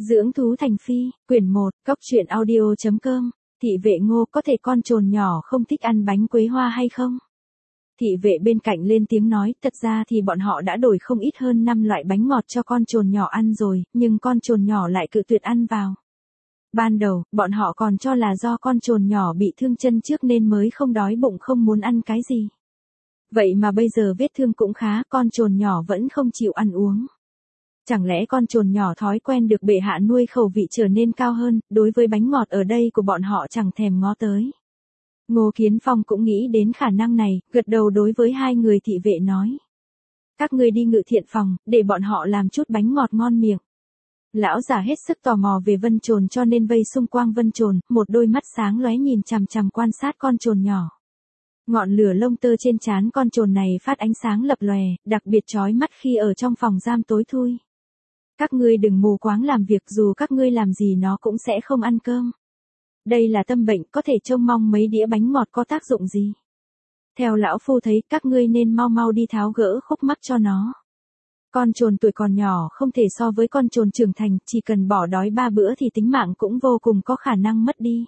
Dưỡng thú thành phi, quyển 1, cóc truyện audio.com, thị vệ Ngô có thể con trồn nhỏ không thích ăn bánh quế hoa hay không? Thị vệ bên cạnh lên tiếng nói, thật ra thì bọn họ đã đổi không ít hơn 5 loại bánh ngọt cho con trồn nhỏ ăn rồi, nhưng con trồn nhỏ lại cự tuyệt ăn vào. Ban đầu, bọn họ còn cho là do con trồn nhỏ bị thương chân trước nên mới không đói bụng không muốn ăn cái gì. Vậy mà bây giờ vết thương cũng khá, con trồn nhỏ vẫn không chịu ăn uống. Chẳng lẽ con trồn nhỏ thói quen được bệ hạ nuôi khẩu vị trở nên cao hơn, đối với bánh ngọt ở đây của bọn họ chẳng thèm ngó tới. Ngô Kiến Phong cũng nghĩ đến khả năng này, gật đầu đối với hai người thị vệ nói. Các ngươi đi ngự thiện phòng, để bọn họ làm chút bánh ngọt ngon miệng. Lão già hết sức tò mò về vân trồn cho nên vây xung quanh vân trồn, một đôi mắt sáng lóe nhìn chằm chằm quan sát con trồn nhỏ. Ngọn lửa lông tơ trên trán con trồn này phát ánh sáng lập lòe, đặc biệt chói mắt khi ở trong phòng giam tối thui. Các ngươi đừng mù quáng làm việc, dù các ngươi làm gì nó cũng sẽ không ăn cơm. Đây là tâm bệnh, có thể trông mong mấy đĩa bánh ngọt có tác dụng gì. Theo lão phu thấy các ngươi nên mau mau đi tháo gỡ khúc mắc cho nó. Con trồn tuổi còn nhỏ không thể so với con trồn trưởng thành, chỉ cần bỏ đói 3 bữa thì tính mạng cũng vô cùng có khả năng mất đi.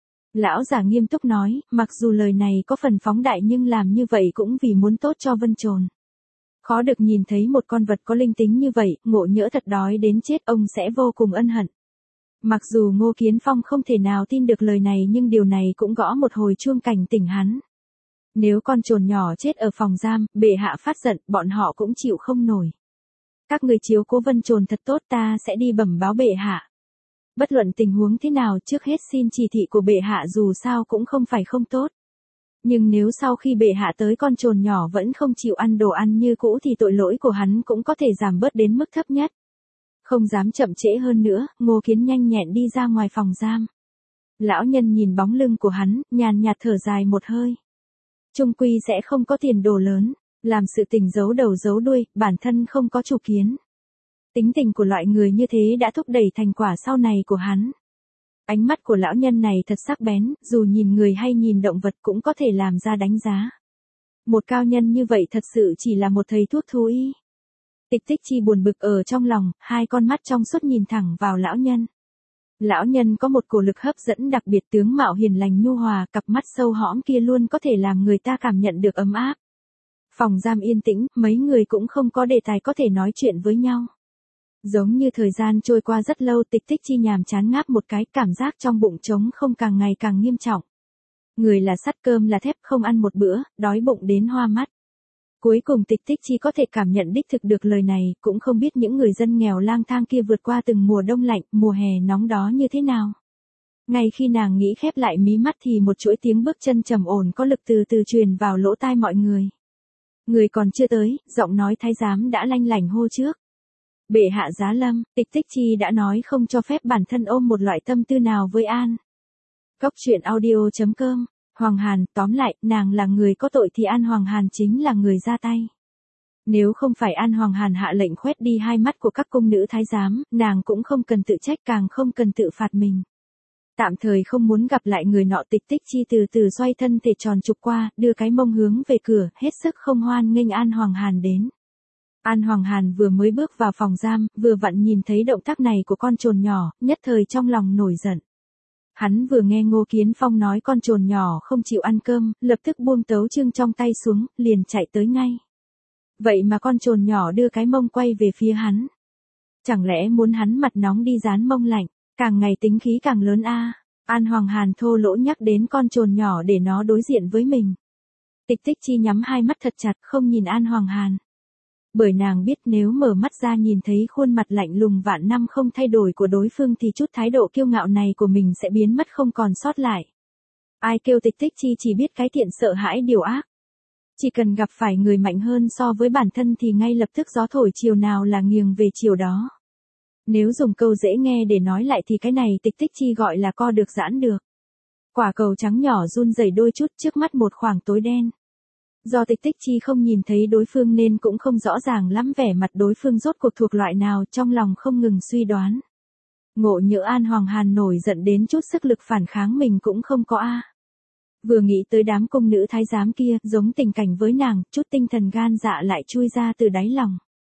Lão già nghiêm túc nói, mặc dù lời này có phần phóng đại nhưng làm như vậy cũng vì muốn tốt cho vân trồn. Khó được nhìn thấy một con vật có linh tính như vậy, ngộ nhỡ thật đói đến chết ông sẽ vô cùng ân hận. Mặc dù Ngô Kiến Phong không thể nào tin được lời này nhưng điều này cũng gõ một hồi chuông cảnh tỉnh hắn. Nếu con trồn nhỏ chết ở phòng giam, bệ hạ phát giận, bọn họ cũng chịu không nổi. Các người chiếu cố vân trồn thật tốt, ta sẽ đi bẩm báo bệ hạ. Bất luận tình huống thế nào, trước hết xin chỉ thị của bệ hạ, dù sao cũng không phải không tốt. Nhưng nếu sau khi bệ hạ tới con trồn nhỏ vẫn không chịu ăn đồ ăn như cũ thì tội lỗi của hắn cũng có thể giảm bớt đến mức thấp nhất. Không dám chậm trễ hơn nữa, Ngô Kiến nhanh nhẹn đi ra ngoài phòng giam. Lão nhân nhìn bóng lưng của hắn, nhàn nhạt thở dài một hơi. Chung quy sẽ không có tiền đồ lớn, làm sự tình giấu đầu giấu đuôi, bản thân không có chủ kiến. Tính tình của loại người như thế đã thúc đẩy thành quả sau này của hắn. Ánh mắt của lão nhân này thật sắc bén, dù nhìn người hay nhìn động vật cũng có thể làm ra đánh giá. Một cao nhân như vậy thật sự chỉ là một thầy thuốc thú y. Tịch Tích Chi buồn bực ở trong lòng, hai con mắt trong suốt nhìn thẳng vào lão nhân. Lão nhân có một cổ lực hấp dẫn đặc biệt, tướng mạo hiền lành nhu hòa, cặp mắt sâu hõm kia luôn có thể làm người ta cảm nhận được ấm áp. Phòng giam yên tĩnh, mấy người cũng không có đề tài có thể nói chuyện với nhau. Giống như thời gian trôi qua rất lâu, Tịch Tích Chi nhàm chán ngáp một cái, cảm giác trong bụng trống không càng ngày càng nghiêm trọng. Người là sắt cơm là thép, không ăn một bữa, đói bụng đến hoa mắt. Cuối cùng Tịch Tích Chi có thể cảm nhận đích thực được lời này, cũng không biết những người dân nghèo lang thang kia vượt qua từng mùa đông lạnh, mùa hè nóng đó như thế nào. Ngay khi nàng nghĩ khép lại mí mắt thì một chuỗi tiếng bước chân trầm ổn có lực từ từ truyền vào lỗ tai mọi người. Người còn chưa tới, giọng nói thái giám đã lanh lảnh hô trước. Bệ hạ giá lâm, Tịch Tích Chi đã nói không cho phép bản thân ôm một loại tâm tư nào với An. Cóc truyện audio.com, Hoàng Hàn, tóm lại, nàng là người có tội thì An Hoàng Hàn chính là người ra tay. Nếu không phải An Hoàng Hàn hạ lệnh khoét đi hai mắt của các cung nữ thái giám, nàng cũng không cần tự trách, càng không cần tự phạt mình. Tạm thời không muốn gặp lại người nọ, Tịch Tích Chi từ từ xoay thân thể tròn trục qua, đưa cái mông hướng về cửa, hết sức không hoan nghênh An Hoàng Hàn đến. An Hoàng Hàn vừa mới bước vào phòng giam, vừa vặn nhìn thấy động tác này của con trồn nhỏ, nhất thời trong lòng nổi giận. Hắn vừa nghe Ngô Kiến Phong nói con trồn nhỏ không chịu ăn cơm, lập tức buông tấu chương trong tay xuống, liền chạy tới ngay. Vậy mà con trồn nhỏ đưa cái mông quay về phía hắn. Chẳng lẽ muốn hắn mặt nóng đi dán mông lạnh, càng ngày tính khí càng lớn a. An Hoàng Hàn thô lỗ nhắc đến con trồn nhỏ để nó đối diện với mình. Tịch Tích Chi nhắm hai mắt thật chặt, không nhìn An Hoàng Hàn. Bởi nàng biết nếu mở mắt ra nhìn thấy khuôn mặt lạnh lùng vạn năm không thay đổi của đối phương thì chút thái độ kiêu ngạo này của mình sẽ biến mất không còn sót lại. Ai kêu Tịch Tích Chi chỉ biết cái thiện sợ hãi điều ác. Chỉ cần gặp phải người mạnh hơn so với bản thân thì ngay lập tức gió thổi chiều nào là nghiêng về chiều đó. Nếu dùng câu dễ nghe để nói lại thì cái này Tịch Tích Chi gọi là co được giãn được. Quả cầu trắng nhỏ run rẩy đôi chút, trước mắt một khoảng tối đen. Do Tịch Tích Chi không nhìn thấy đối phương nên cũng không rõ ràng lắm vẻ mặt đối phương rốt cuộc thuộc loại nào, trong lòng không ngừng suy đoán. Ngộ nhỡ An Hoàng Hàn nổi giận đến chút sức lực phản kháng mình cũng không có a. Vừa nghĩ tới đám cung nữ thái giám kia, giống tình cảnh với nàng, chút tinh thần gan dạ lại chui ra từ đáy lòng.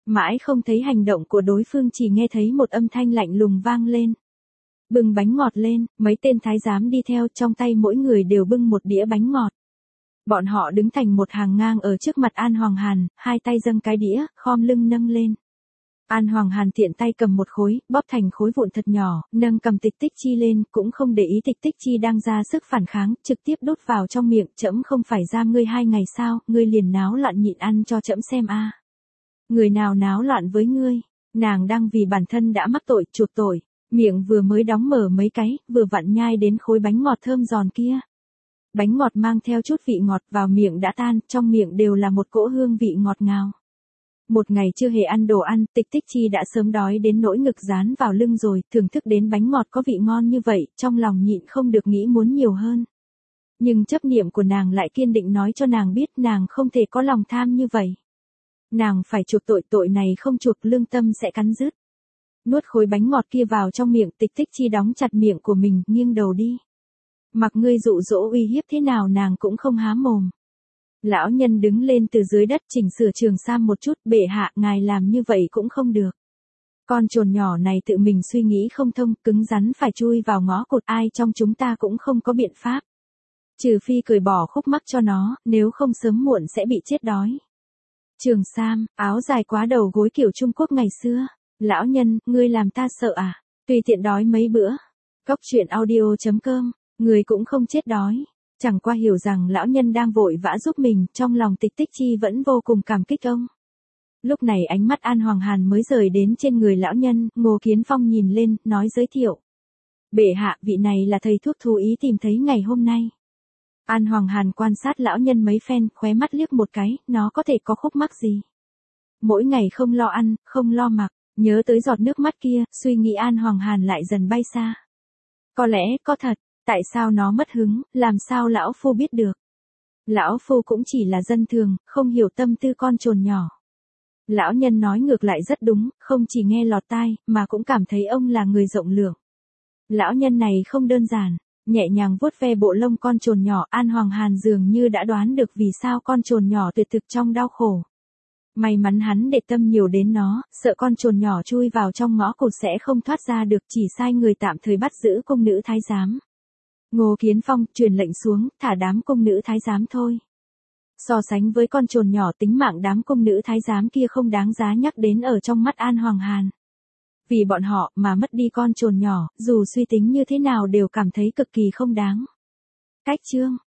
Mãi không thấy hành động của đối phương, chỉ nghe thấy một âm thanh lạnh lùng vang lên. Bưng bánh ngọt lên, mấy tên thái giám đi theo, trong tay mỗi người đều bưng một đĩa bánh ngọt. Bọn họ đứng thành một hàng ngang ở trước mặt An Hoàng Hàn, hai tay dâng cái đĩa, khom lưng nâng lên. An Hoàng Hàn tiện tay cầm một khối, bóp thành khối vụn thật nhỏ, nâng cầm Tịch Tích Chi lên, cũng không để ý Tịch Tích Chi đang ra sức phản kháng, trực tiếp đút vào trong miệng. Trẫm không phải giam ngươi 2 ngày sao, ngươi liền náo loạn nhịn ăn cho trẫm xem a. Người nào náo loạn với ngươi? Nàng đang vì bản thân đã mắc tội, chuộc tội, miệng vừa mới đóng mở mấy cái, vừa vặn nhai đến khối bánh ngọt thơm giòn kia. Bánh ngọt mang theo chút vị ngọt, vào miệng đã tan, trong miệng đều là một cỗ hương vị ngọt ngào. Một ngày chưa hề ăn đồ ăn, Tịch Tích Chi đã sớm đói đến nỗi ngực dán vào lưng rồi, thưởng thức đến bánh ngọt có vị ngon như vậy, trong lòng nhịn không được nghĩ muốn nhiều hơn. Nhưng chấp niệm của nàng lại kiên định nói cho nàng biết nàng không thể có lòng tham như vậy. Nàng phải chuộc tội, tội này không chuộc lương tâm sẽ cắn rứt. Nuốt khối bánh ngọt kia vào trong miệng, Tịch Tích Chi đóng chặt miệng của mình, nghiêng đầu đi. Mặc ngươi dụ dỗ uy hiếp thế nào nàng cũng không há mồm. Lão nhân đứng lên từ dưới đất, chỉnh sửa trường sam một chút, bệ hạ, ngài làm như vậy cũng không được. Con trồn nhỏ này tự mình suy nghĩ không thông, cứng rắn phải chui vào ngõ cụt, ai trong chúng ta cũng không có biện pháp. Trừ phi cởi bỏ khúc mắc cho nó, nếu không sớm muộn sẽ bị chết đói. Trường sam, áo dài quá đầu gối kiểu Trung Quốc ngày xưa. Lão nhân, ngươi làm ta sợ à? Tùy tiện đói mấy bữa. Cóc truyện audio.com, người cũng không chết đói. Chẳng qua hiểu rằng lão nhân đang vội vã giúp mình, trong lòng Tịch Tích Chi vẫn vô cùng cảm kích ông. Lúc này ánh mắt An Hoàng Hàn mới rời đến trên người lão nhân, Ngô Kiến Phong nhìn lên, nói giới thiệu. Bệ hạ, vị này là thầy thuốc thú ý tìm thấy ngày hôm nay. An Hoàng Hàn quan sát lão nhân mấy phen, khóe mắt liếc một cái, nó có thể có khúc mắc gì. Mỗi ngày không lo ăn, không lo mặc, nhớ tới giọt nước mắt kia, suy nghĩ An Hoàng Hàn lại dần bay xa. Có lẽ, có thật. Tại sao nó mất hứng, làm sao lão phu biết được? Lão phu cũng chỉ là dân thường, không hiểu tâm tư con trồn nhỏ. Lão nhân nói ngược lại rất đúng, không chỉ nghe lọt tai, mà cũng cảm thấy ông là người rộng lượng. Lão nhân này không đơn giản, nhẹ nhàng vuốt ve bộ lông con trồn nhỏ, An Hoàng Hàn dường như đã đoán được vì sao con trồn nhỏ tuyệt thực trong đau khổ. May mắn hắn để tâm nhiều đến nó, sợ con trồn nhỏ chui vào trong ngõ cụt sẽ không thoát ra được, chỉ sai người tạm thời bắt giữ cung nữ thái giám. Ngô Kiến Phong truyền lệnh xuống, thả đám cung nữ thái giám thôi. So sánh với con trồn nhỏ, tính mạng đám cung nữ thái giám kia không đáng giá nhắc đến ở trong mắt An Hoàng Hàn. Vì bọn họ mà mất đi con trồn nhỏ, dù suy tính như thế nào đều cảm thấy cực kỳ không đáng. Cách chương